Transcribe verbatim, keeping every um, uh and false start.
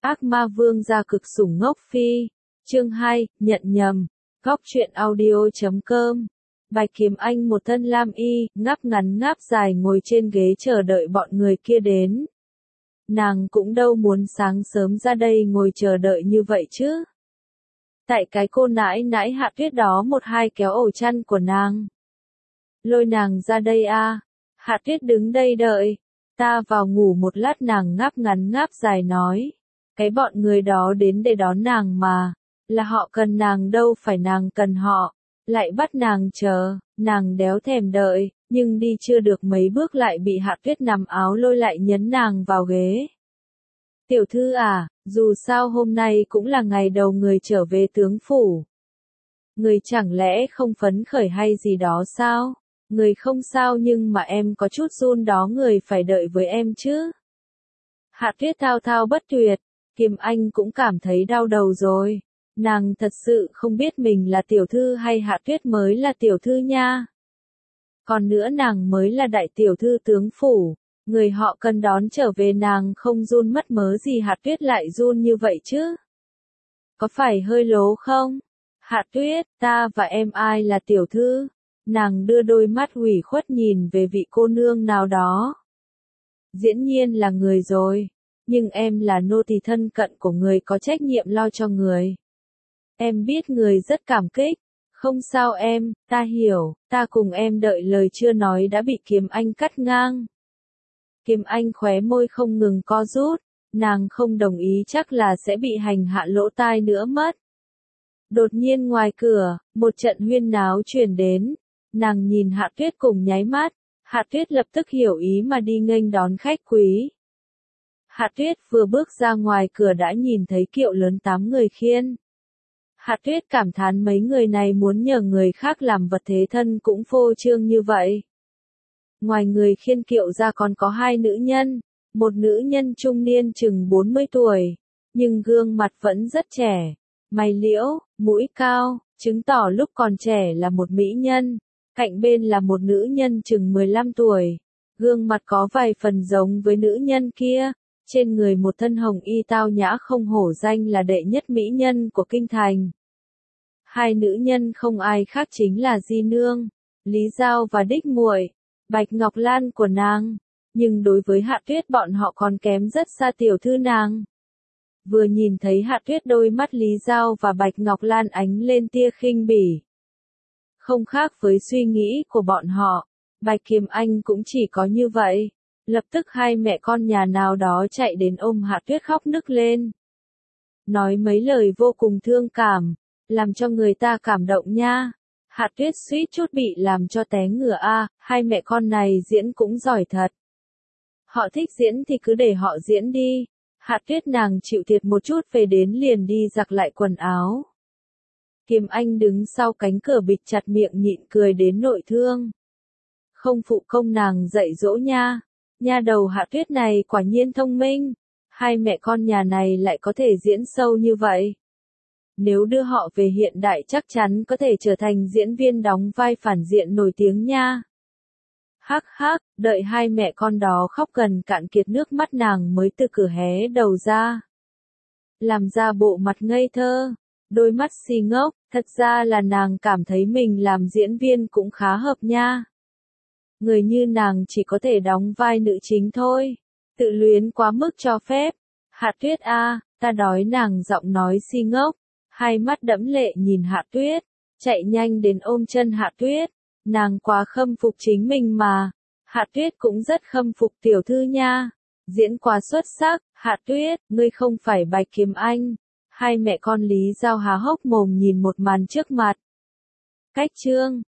Ác ma vương gia cực sủng ngốc phi. Chương hai, nhận nhầm. Góc truyện audio chấm com. Bạch Kiếm Anh một thân lam y, ngáp ngắn ngáp dài ngồi trên ghế chờ đợi bọn người kia đến. Nàng cũng đâu muốn sáng sớm ra đây ngồi chờ đợi như vậy chứ. Tại cái cô nãi nãi Hạ Tuyết đó một hai kéo ổ chăn của nàng. Lôi nàng ra đây a. Hạ Tuyết đứng đây đợi. Ta vào ngủ một lát, nàng ngáp ngắn ngáp dài nói. Cái bọn người đó đến để đón nàng mà. Là họ cần nàng đâu phải nàng cần họ. Lại bắt nàng chờ, nàng đéo thèm đợi, nhưng đi chưa được mấy bước lại bị Hạ Tuyết nằm áo lôi lại nhấn nàng vào ghế. Tiểu thư à, dù sao hôm nay cũng là ngày đầu người trở về tướng phủ. Người chẳng lẽ không phấn khởi hay gì đó sao? Người không sao nhưng mà em có chút run đó, người phải đợi với em chứ. Hạ Tuyết thao thao bất tuyệt, Kim Anh cũng cảm thấy đau đầu rồi. Nàng thật sự không biết mình là tiểu thư hay Hạ Tuyết mới là tiểu thư nha. Còn nữa nàng mới là đại tiểu thư tướng phủ, người họ cần đón trở về nàng không run mất mớ gì Hạ Tuyết lại run như vậy chứ. Có phải hơi lố không? Hạ Tuyết, ta và em ai là tiểu thư? Nàng đưa đôi mắt ủy khuất nhìn về vị cô nương nào đó. Dĩ nhiên là người rồi, nhưng em là nô tỳ thân cận của người, có trách nhiệm lo cho người. Em biết người rất cảm kích. Không sao em, ta hiểu, ta cùng em đợi. Lời chưa nói đã bị Kiếm Anh cắt ngang. Kiếm Anh khóe môi không ngừng co rút, nàng không đồng ý chắc là sẽ bị hành hạ lỗ tai nữa mất. Đột nhiên ngoài cửa, một trận huyên náo truyền đến, nàng nhìn Hạ Tuyết cùng nháy mắt, Hạ Tuyết lập tức hiểu ý mà đi nghênh đón khách quý. Hạ Tuyết vừa bước ra ngoài cửa đã nhìn thấy kiệu lớn tám người khiên. Hạ Tuyết cảm thán mấy người này muốn nhờ người khác làm vật thế thân cũng phô trương như vậy. Ngoài người khiên kiệu ra còn có hai nữ nhân, một nữ nhân trung niên chừng bốn mươi tuổi, nhưng gương mặt vẫn rất trẻ, mày liễu, mũi cao, chứng tỏ lúc còn trẻ là một mỹ nhân. Cạnh bên là một nữ nhân chừng mười lăm tuổi, gương mặt có vài phần giống với nữ nhân kia, trên người một thân hồng y tao nhã không hổ danh là đệ nhất mỹ nhân của kinh thành. Hai nữ nhân không ai khác chính là Di Nương, Lý Giao và Đích Muội, Bạch Ngọc Lan của nàng, nhưng đối với Hạ Tuyết bọn họ còn kém rất xa tiểu thư nàng. Vừa nhìn thấy Hạ Tuyết, đôi mắt Lý Giao và Bạch Ngọc Lan ánh lên tia khinh bỉ. Không khác với suy nghĩ của bọn họ, Bạch Kiếm Anh cũng chỉ có như vậy. Lập tức hai mẹ con nhà nào đó chạy đến ôm Hạ Tuyết khóc nức lên. Nói mấy lời vô cùng thương cảm, làm cho người ta cảm động nha. Hạ Tuyết suýt chút bị làm cho té ngửa a, à, hai mẹ con này diễn cũng giỏi thật. Họ thích diễn thì cứ để họ diễn đi. Hạ Tuyết nàng chịu thiệt một chút, về đến liền đi giặt lại quần áo. Kiếm Anh đứng sau cánh cửa bịt chặt miệng nhịn cười đến nội thương. Không phụ công nàng dạy dỗ nha. Nha đầu Hạ Tuyết này quả nhiên thông minh. Hai mẹ con nhà này lại có thể diễn sâu như vậy. Nếu đưa họ về hiện đại chắc chắn có thể trở thành diễn viên đóng vai phản diện nổi tiếng nha. Hắc hắc, đợi hai mẹ con đó khóc gần cạn kiệt nước mắt nàng mới từ cửa hé đầu ra. Làm ra bộ mặt ngây thơ, đôi mắt si ngốc, thật ra là nàng cảm thấy mình làm diễn viên cũng khá hợp nha. Người như nàng chỉ có thể đóng vai nữ chính thôi, tự luyến quá mức cho phép. Hạ Tuyết a, à, ta đói, nàng giọng nói si ngốc, hai mắt đẫm lệ nhìn Hạ Tuyết, chạy nhanh đến ôm chân Hạ Tuyết, nàng quá khâm phục chính mình mà. Hạ Tuyết cũng rất khâm phục tiểu thư nha, diễn quá xuất sắc. Hạ Tuyết, ngươi không phải Bạch Kiếm Anh. Hai mẹ con Lý Giao há hốc mồm nhìn một màn trước mặt. Cách chương